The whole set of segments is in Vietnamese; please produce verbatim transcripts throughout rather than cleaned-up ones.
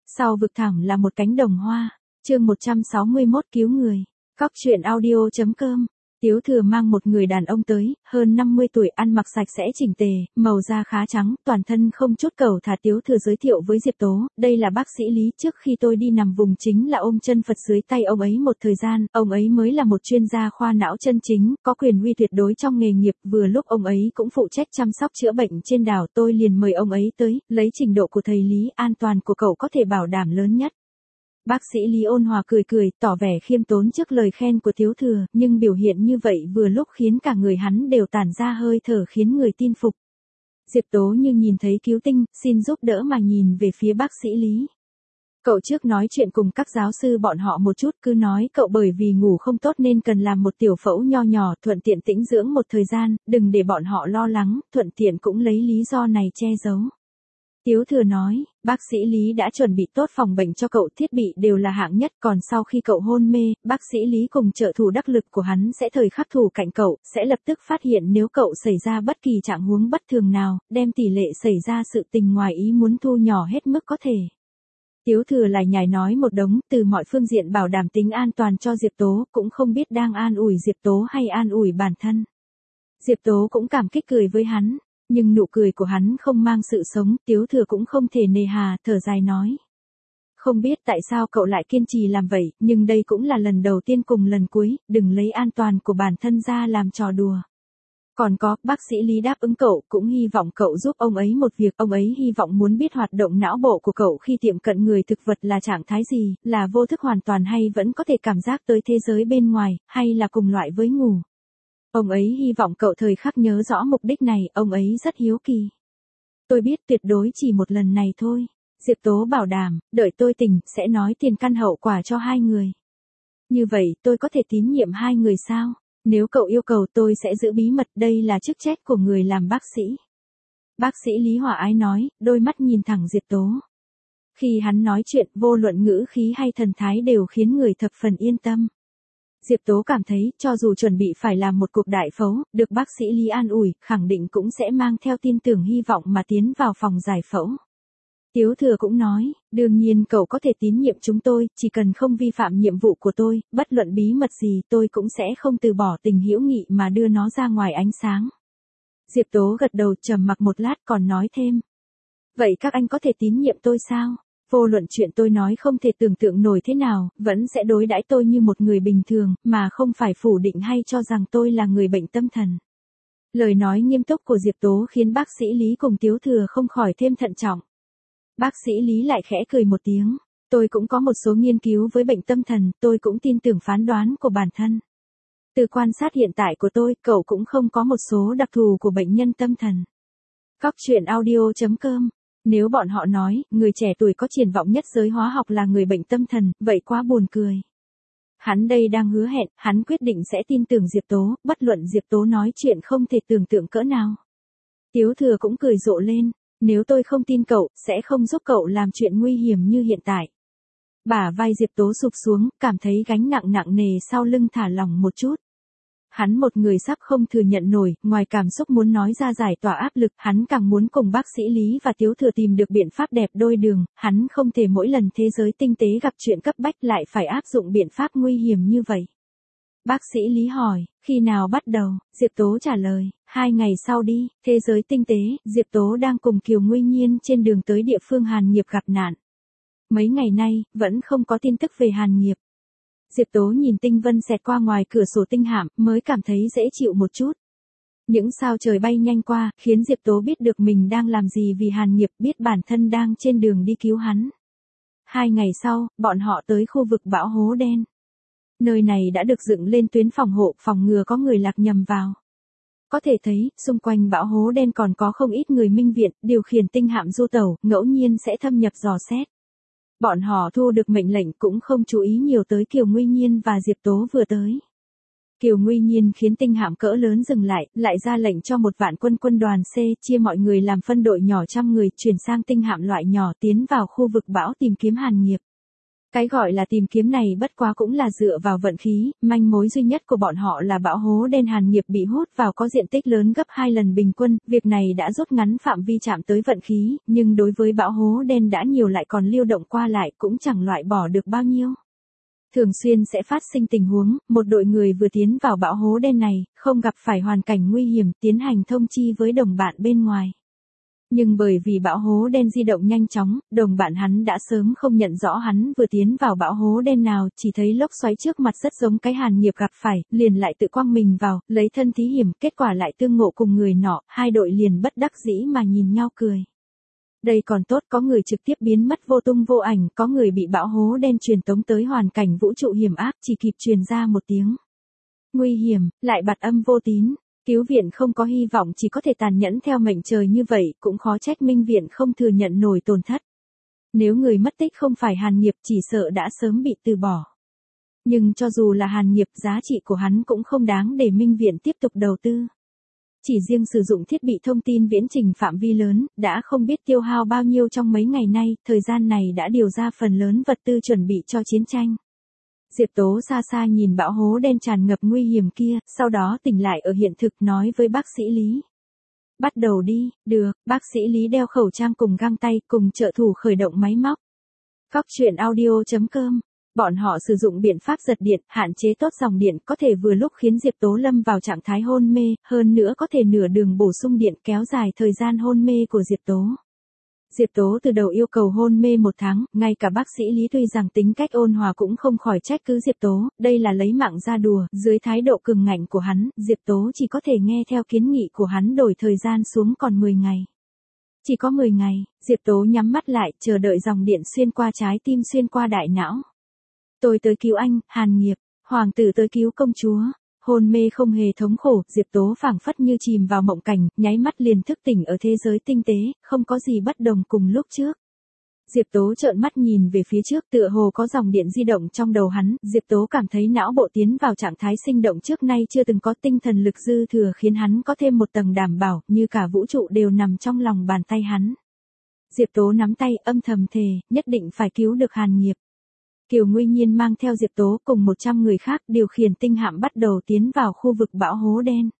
Sau vực thẳm là một cánh đồng hoa. Chương một trăm sáu mươi mốt cứu người. Cóc truyện audio chấm com. Tiếu Thừa mang một người đàn ông tới, hơn năm mươi tuổi, ăn mặc sạch sẽ chỉnh tề, màu da khá trắng, toàn thân không chút cẩu thả. Tiếu Thừa giới thiệu với Diệp Tố, đây là bác sĩ Lý, trước khi tôi đi nằm vùng chính là ôm chân Phật dưới tay ông ấy một thời gian, ông ấy mới là một chuyên gia khoa não chân chính, có quyền uy tuyệt đối trong nghề nghiệp, vừa lúc ông ấy cũng phụ trách chăm sóc chữa bệnh trên đảo, tôi liền mời ông ấy tới, lấy trình độ của thầy Lý, an toàn của cậu có thể bảo đảm lớn nhất. Bác sĩ Lý ôn hòa cười cười, tỏ vẻ khiêm tốn trước lời khen của Tiếu Thừa, nhưng biểu hiện như vậy vừa lúc khiến cả người hắn đều tản ra hơi thở khiến người tin phục. Diệp Tố như nhìn thấy cứu tinh, xin giúp đỡ mà nhìn về phía bác sĩ Lý. Cậu trước nói chuyện cùng các giáo sư bọn họ một chút, cứ nói cậu bởi vì ngủ không tốt nên cần làm một tiểu phẫu nho nhỏ, thuận tiện tĩnh dưỡng một thời gian, đừng để bọn họ lo lắng, thuận tiện cũng lấy lý do này che giấu. Tiếu Thừa nói, bác sĩ Lý đã chuẩn bị tốt phòng bệnh cho cậu, thiết bị đều là hạng nhất, còn sau khi cậu hôn mê, bác sĩ Lý cùng trợ thủ đắc lực của hắn sẽ thời khắc thủ cạnh cậu, sẽ lập tức phát hiện nếu cậu xảy ra bất kỳ trạng huống bất thường nào, đem tỷ lệ xảy ra sự tình ngoài ý muốn thu nhỏ hết mức có thể. Tiếu Thừa lại nhảy nói một đống, từ mọi phương diện bảo đảm tính an toàn cho Diệp Tố, cũng không biết đang an ủi Diệp Tố hay an ủi bản thân. Diệp Tố cũng cảm kích cười với hắn. Nhưng nụ cười của hắn không mang sự sống, Tiếu Thừa cũng không thể nề hà, thở dài nói. Không biết tại sao cậu lại kiên trì làm vậy, nhưng đây cũng là lần đầu tiên cùng lần cuối, đừng lấy an toàn của bản thân ra làm trò đùa. Còn có, bác sĩ Lý đáp ứng cậu, cũng hy vọng cậu giúp ông ấy một việc, ông ấy hy vọng muốn biết hoạt động não bộ của cậu khi tiệm cận người thực vật là trạng thái gì, là vô thức hoàn toàn hay vẫn có thể cảm giác tới thế giới bên ngoài, hay là cùng loại với ngủ. Ông ấy hy vọng cậu thời khắc nhớ rõ mục đích này, ông ấy rất hiếu kỳ. Tôi biết tuyệt đối chỉ một lần này thôi. Diệp Tố bảo đảm, đợi tôi tỉnh, sẽ nói tiền căn hậu quả cho hai người. Như vậy, tôi có thể tín nhiệm hai người sao? Nếu cậu yêu cầu tôi sẽ giữ bí mật, đây là chức trách của người làm bác sĩ. Bác sĩ Lý Hòa Ái nói, đôi mắt nhìn thẳng Diệp Tố. Khi hắn nói chuyện, vô luận ngữ khí hay thần thái đều khiến người thập phần yên tâm. Diệp Tố cảm thấy, cho dù chuẩn bị phải làm một cuộc đại phẫu, được bác sĩ Lý an ủi, khẳng định cũng sẽ mang theo tin tưởng hy vọng mà tiến vào phòng giải phẫu. Tiếu Thừa cũng nói, đương nhiên cậu có thể tín nhiệm chúng tôi, chỉ cần không vi phạm nhiệm vụ của tôi, bất luận bí mật gì tôi cũng sẽ không từ bỏ tình hữu nghị mà đưa nó ra ngoài ánh sáng. Diệp Tố gật đầu trầm mặc một lát còn nói thêm. Vậy các anh có thể tín nhiệm tôi sao? Vô luận chuyện tôi nói không thể tưởng tượng nổi thế nào, vẫn sẽ đối đãi tôi như một người bình thường, mà không phải phủ định hay cho rằng tôi là người bệnh tâm thần. Lời nói nghiêm túc của Diệp Tố khiến bác sĩ Lý cùng Tiếu Thừa không khỏi thêm thận trọng. Bác sĩ Lý lại khẽ cười một tiếng, tôi cũng có một số nghiên cứu với bệnh tâm thần, tôi cũng tin tưởng phán đoán của bản thân. Từ quan sát hiện tại của tôi, cậu cũng không có một số đặc thù của bệnh nhân tâm thần. Cóc truyện audio chấm com. Nếu bọn họ nói, người trẻ tuổi có triển vọng nhất giới hóa học là người bệnh tâm thần, vậy quá buồn cười. Hắn đây đang hứa hẹn, hắn quyết định sẽ tin tưởng Diệp Tố, bất luận Diệp Tố nói chuyện không thể tưởng tượng cỡ nào. Tiếu Thừa cũng cười rộ lên, nếu tôi không tin cậu, sẽ không giúp cậu làm chuyện nguy hiểm như hiện tại. Bả vai Diệp Tố sụp xuống, cảm thấy gánh nặng nặng nề sau lưng thả lỏng một chút. Hắn một người sắp không thừa nhận nổi, ngoài cảm xúc muốn nói ra giải tỏa áp lực, hắn càng muốn cùng bác sĩ Lý và Tiếu Thừa tìm được biện pháp đẹp đôi đường, hắn không thể mỗi lần thế giới tinh tế gặp chuyện cấp bách lại phải áp dụng biện pháp nguy hiểm như vậy. Bác sĩ Lý hỏi, khi nào bắt đầu? Diệp Tố trả lời, hai ngày sau đi, thế giới tinh tế, Diệp Tố đang cùng Kiều Nguy Nhiên trên đường tới địa phương Hàn Nghiệp gặp nạn. Mấy ngày nay, vẫn không có tin tức về Hàn Nghiệp. Diệp Tố nhìn tinh vân xẹt qua ngoài cửa sổ tinh hạm, mới cảm thấy dễ chịu một chút. Những sao trời bay nhanh qua, khiến Diệp Tố biết được mình đang làm gì vì Hàn Nghiệp, biết bản thân đang trên đường đi cứu hắn. Hai ngày sau, bọn họ tới khu vực bão hố đen. Nơi này đã được dựng lên tuyến phòng hộ, phòng ngừa có người lạc nhầm vào. Có thể thấy, xung quanh bão hố đen còn có không ít người minh viện, điều khiển tinh hạm du tàu, ngẫu nhiên sẽ thâm nhập dò xét. Bọn họ thu được mệnh lệnh cũng không chú ý nhiều tới Kiều Nguy Nhiên và Diệp Tố vừa tới. Kiều Nguy Nhiên khiến tinh hạm cỡ lớn dừng lại, lại ra lệnh cho một vạn quân quân đoàn C chia mọi người làm phân đội nhỏ trăm người chuyển sang tinh hạm loại nhỏ tiến vào khu vực bão tìm kiếm Hàn Nghiệp. Cái gọi là tìm kiếm này bất quá cũng là dựa vào vận khí, manh mối duy nhất của bọn họ là bão hố đen Hàn Nghiệp bị hút vào có diện tích lớn gấp hai lần bình quân, việc này đã rút ngắn phạm vi chạm tới vận khí, nhưng đối với bão hố đen đã nhiều lại còn lưu động qua lại cũng chẳng loại bỏ được bao nhiêu. Thường xuyên sẽ phát sinh tình huống, một đội người vừa tiến vào bão hố đen này, không gặp phải hoàn cảnh nguy hiểm, tiến hành thông chi với đồng bạn bên ngoài. Nhưng bởi vì bão hố đen di động nhanh chóng, đồng bạn hắn đã sớm không nhận rõ hắn vừa tiến vào bão hố đen nào, chỉ thấy lốc xoáy trước mặt rất giống cái Hàn Nghiệp gặp phải, liền lại tự quăng mình vào, lấy thân thí hiểm, kết quả lại tương ngộ cùng người nọ, hai đội liền bất đắc dĩ mà nhìn nhau cười. Đây còn tốt, có người trực tiếp biến mất vô tung vô ảnh, có người bị bão hố đen truyền tống tới hoàn cảnh vũ trụ hiểm ác, chỉ kịp truyền ra một tiếng nguy hiểm, lại bặt âm vô tín. Cứu viện không có hy vọng, chỉ có thể tàn nhẫn theo mệnh trời như vậy, cũng khó trách Minh viện không thừa nhận nổi tổn thất. Nếu người mất tích không phải Hàn Nghiệp chỉ sợ đã sớm bị từ bỏ. Nhưng cho dù là Hàn Nghiệp, giá trị của hắn cũng không đáng để Minh viện tiếp tục đầu tư. Chỉ riêng sử dụng thiết bị thông tin viễn trình phạm vi lớn, đã không biết tiêu hao bao nhiêu trong mấy ngày nay, thời gian này đã điều ra phần lớn vật tư chuẩn bị cho chiến tranh. Diệp Tố xa xa nhìn bão hố đen tràn ngập nguy hiểm kia, sau đó tỉnh lại ở hiện thực nói với bác sĩ Lý. Bắt đầu đi, được, bác sĩ Lý đeo khẩu trang cùng găng tay, cùng trợ thủ khởi động máy móc. Cóc truyện audio chấm com. Bọn họ sử dụng biện pháp giật điện, hạn chế tốt dòng điện, có thể vừa lúc khiến Diệp Tố lâm vào trạng thái hôn mê, hơn nữa có thể nửa đường bổ sung điện kéo dài thời gian hôn mê của Diệp Tố. Diệp Tố từ đầu yêu cầu hôn mê một tháng, ngay cả bác sĩ Lý tuy rằng tính cách ôn hòa cũng không khỏi trách cứ Diệp Tố, đây là lấy mạng ra đùa, dưới thái độ cường ngạnh của hắn, Diệp Tố chỉ có thể nghe theo kiến nghị của hắn đổi thời gian xuống còn mười ngày. Chỉ có mười ngày, Diệp Tố nhắm mắt lại, chờ đợi dòng điện xuyên qua trái tim xuyên qua đại não. Tôi tới cứu anh, Hàn Nghiệp, hoàng tử tới cứu công chúa. Hôn mê không hề thống khổ, Diệp Tố phảng phất như chìm vào mộng cảnh, nháy mắt liền thức tỉnh ở thế giới tinh tế, không có gì bất đồng cùng lúc trước. Diệp Tố trợn mắt nhìn về phía trước, tựa hồ có dòng điện di động trong đầu hắn, Diệp Tố cảm thấy não bộ tiến vào trạng thái sinh động trước nay chưa từng có, tinh thần lực dư thừa khiến hắn có thêm một tầng đảm bảo, như cả vũ trụ đều nằm trong lòng bàn tay hắn. Diệp Tố nắm tay, âm thầm thề, nhất định phải cứu được Hàn Nghiệp. Kiều Nguy Nhiên mang theo Diệp Tố cùng một trăm người khác điều khiển tinh hạm bắt đầu tiến vào khu vực bão hố đen.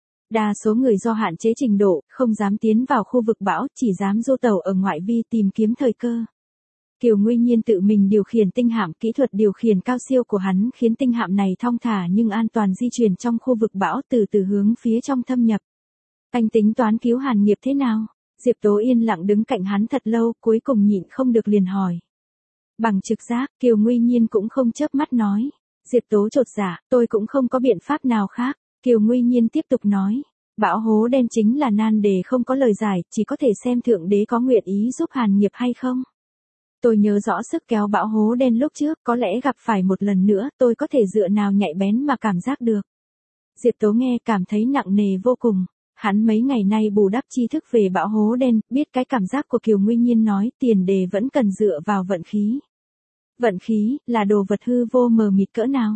Đa số người do hạn chế trình độ, không dám tiến vào khu vực bão, chỉ dám du tàu ở ngoại vi tìm kiếm thời cơ. Kiều Nguy Nhiên tự mình điều khiển tinh hạm, kỹ thuật điều khiển cao siêu của hắn khiến tinh hạm này thong thả nhưng an toàn di chuyển trong khu vực bão, từ từ hướng phía trong thâm nhập. Anh tính toán cứu Hàn Nghiệp thế nào? Diệp Tố yên lặng đứng cạnh hắn thật lâu, cuối cùng nhịn không được liền hỏi. Bằng trực giác, Kiều Nguy Nhiên cũng không chớp mắt nói. Diệp Tố chột dạ, tôi cũng không có biện pháp nào khác. Kiều Nguy Nhiên tiếp tục nói. Bão hố đen chính là nan đề không có lời giải, chỉ có thể xem Thượng Đế có nguyện ý giúp Hàn Nghiệp hay không. Tôi nhớ rõ sức kéo bão hố đen lúc trước, có lẽ gặp phải một lần nữa, tôi có thể dựa nào nhạy bén mà cảm giác được. Diệp Tố nghe cảm thấy nặng nề vô cùng. Hắn mấy ngày nay bù đắp tri thức về bão hố đen, biết cái cảm giác của Kiều Nguy Nhiên nói, tiền đề vẫn cần dựa vào vận khí. Vận khí, là đồ vật hư vô mờ mịt cỡ nào?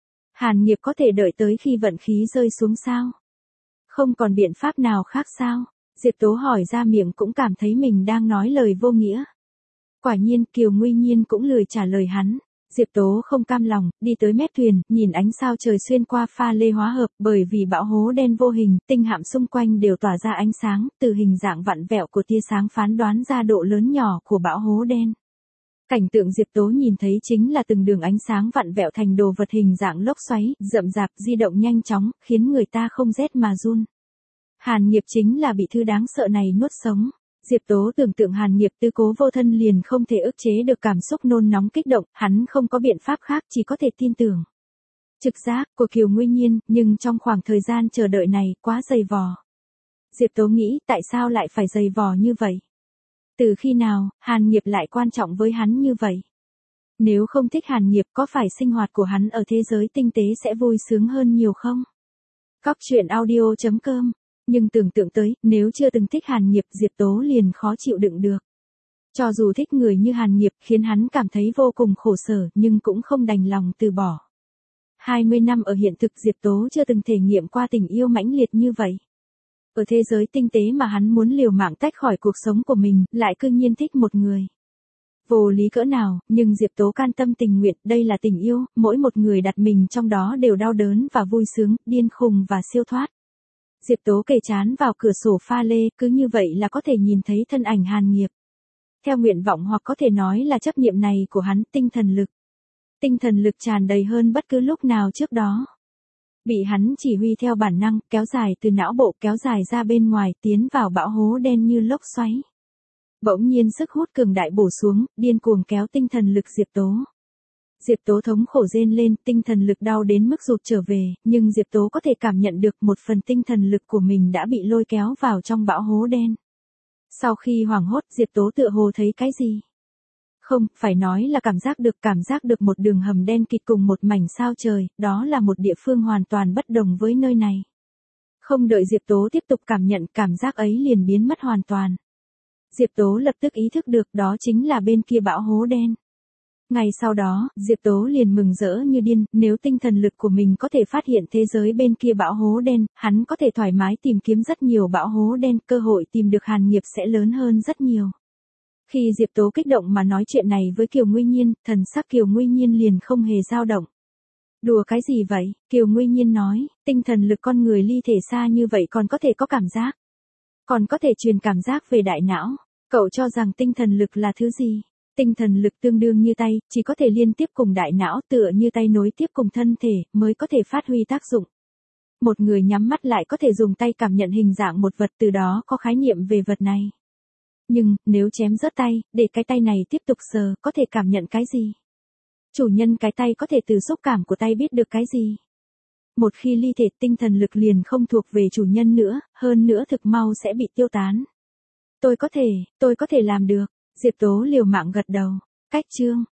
Hàn Nghiệp có thể đợi tới khi vận khí rơi xuống sao? Không còn biện pháp nào khác sao? Diệp Tố hỏi ra miệng cũng cảm thấy mình đang nói lời vô nghĩa. Quả nhiên, Kiều Nguy Nhiên cũng lười trả lời hắn. Diệp Tố không cam lòng, đi tới mép thuyền, nhìn ánh sao trời xuyên qua pha lê hóa hợp, bởi vì bão hố đen vô hình, tinh hạm xung quanh đều tỏa ra ánh sáng, từ hình dạng vặn vẹo của tia sáng phán đoán ra độ lớn nhỏ của bão hố đen. Cảnh tượng Diệp Tố nhìn thấy chính là từng đường ánh sáng vặn vẹo thành đồ vật hình dạng lốc xoáy, rậm rạp, di động nhanh chóng, khiến người ta không rét mà run. Hàn Nghiệp chính là bị thứ đáng sợ này nuốt sống. Diệp Tố tưởng tượng Hàn Nghiệp tư cố vô thân liền không thể ức chế được cảm xúc nôn nóng kích động, hắn không có biện pháp khác, chỉ có thể tin tưởng. Trực giác của Kiều Nguy Nhiên, nhưng trong khoảng thời gian chờ đợi này, quá dày vò. Diệp Tố nghĩ, tại sao lại phải dày vò như vậy? Từ khi nào, Hàn Nghiệp lại quan trọng với hắn như vậy? Nếu không thích Hàn Nghiệp, có phải sinh hoạt của hắn ở thế giới tinh tế sẽ vui sướng hơn nhiều không? Cóc truyện audio chấm com. Nhưng tưởng tượng tới, nếu chưa từng thích Hàn Nghiệp, Diệp Tố liền khó chịu đựng được. Cho dù thích người như Hàn Nghiệp khiến hắn cảm thấy vô cùng khổ sở, nhưng cũng không đành lòng từ bỏ. hai mươi năm ở hiện thực, Diệp Tố chưa từng thể nghiệm qua tình yêu mãnh liệt như vậy. Ở thế giới tinh tế mà hắn muốn liều mạng tách khỏi cuộc sống của mình, lại cư nhiên thích một người. Vô lý cỡ nào, nhưng Diệp Tố can tâm tình nguyện, đây là tình yêu, mỗi một người đặt mình trong đó đều đau đớn và vui sướng, điên khùng và siêu thoát. Diệp Tố kề trán vào cửa sổ pha lê, cứ như vậy là có thể nhìn thấy thân ảnh Hàn Nghiệp. Theo nguyện vọng hoặc có thể nói là chấp niệm này của hắn, tinh thần lực. Tinh thần lực tràn đầy hơn bất cứ lúc nào trước đó. Bị hắn chỉ huy theo bản năng, kéo dài từ não bộ kéo dài ra bên ngoài, tiến vào bão hố đen như lốc xoáy. Bỗng nhiên sức hút cường đại bổ xuống, điên cuồng kéo tinh thần lực Diệp Tố. Diệp Tố thống khổ rên lên, tinh thần lực đau đến mức rụt trở về, nhưng Diệp Tố có thể cảm nhận được một phần tinh thần lực của mình đã bị lôi kéo vào trong bão hố đen. Sau khi hoảng hốt, Diệp Tố tựa hồ thấy cái gì? Không, phải nói là cảm giác được, cảm giác được một đường hầm đen kịt cùng một mảnh sao trời, đó là một địa phương hoàn toàn bất đồng với nơi này. Không đợi Diệp Tố tiếp tục cảm nhận, cảm giác ấy liền biến mất hoàn toàn. Diệp Tố lập tức ý thức được đó chính là bên kia bão hố đen. Ngày sau đó, Diệp Tố liền mừng rỡ như điên, nếu tinh thần lực của mình có thể phát hiện thế giới bên kia bão hố đen, hắn có thể thoải mái tìm kiếm rất nhiều bão hố đen, cơ hội tìm được Hàn Nghiệp sẽ lớn hơn rất nhiều. Khi Diệp Tố kích động mà nói chuyện này với Kiều Nguy Nhiên, thần sắc Kiều Nguy Nhiên liền không hề dao động. Đùa cái gì vậy? Kiều Nguy Nhiên nói, tinh thần lực con người ly thể xa như vậy còn có thể có cảm giác. Còn có thể truyền cảm giác về đại não. Cậu cho rằng tinh thần lực là thứ gì? Tinh thần lực tương đương như tay, chỉ có thể liên tiếp cùng đại não, tựa như tay nối tiếp cùng thân thể, mới có thể phát huy tác dụng. Một người nhắm mắt lại có thể dùng tay cảm nhận hình dạng một vật, từ đó có khái niệm về vật này. Nhưng, nếu chém rớt tay, để cái tay này tiếp tục sờ, có thể cảm nhận cái gì? Chủ nhân cái tay có thể từ xúc cảm của tay biết được cái gì? Một khi ly thể, tinh thần lực liền không thuộc về chủ nhân nữa, hơn nữa thực mau sẽ bị tiêu tán. Tôi có thể, tôi có thể làm được. Diệp Tố liều mạng gật đầu. Cách chương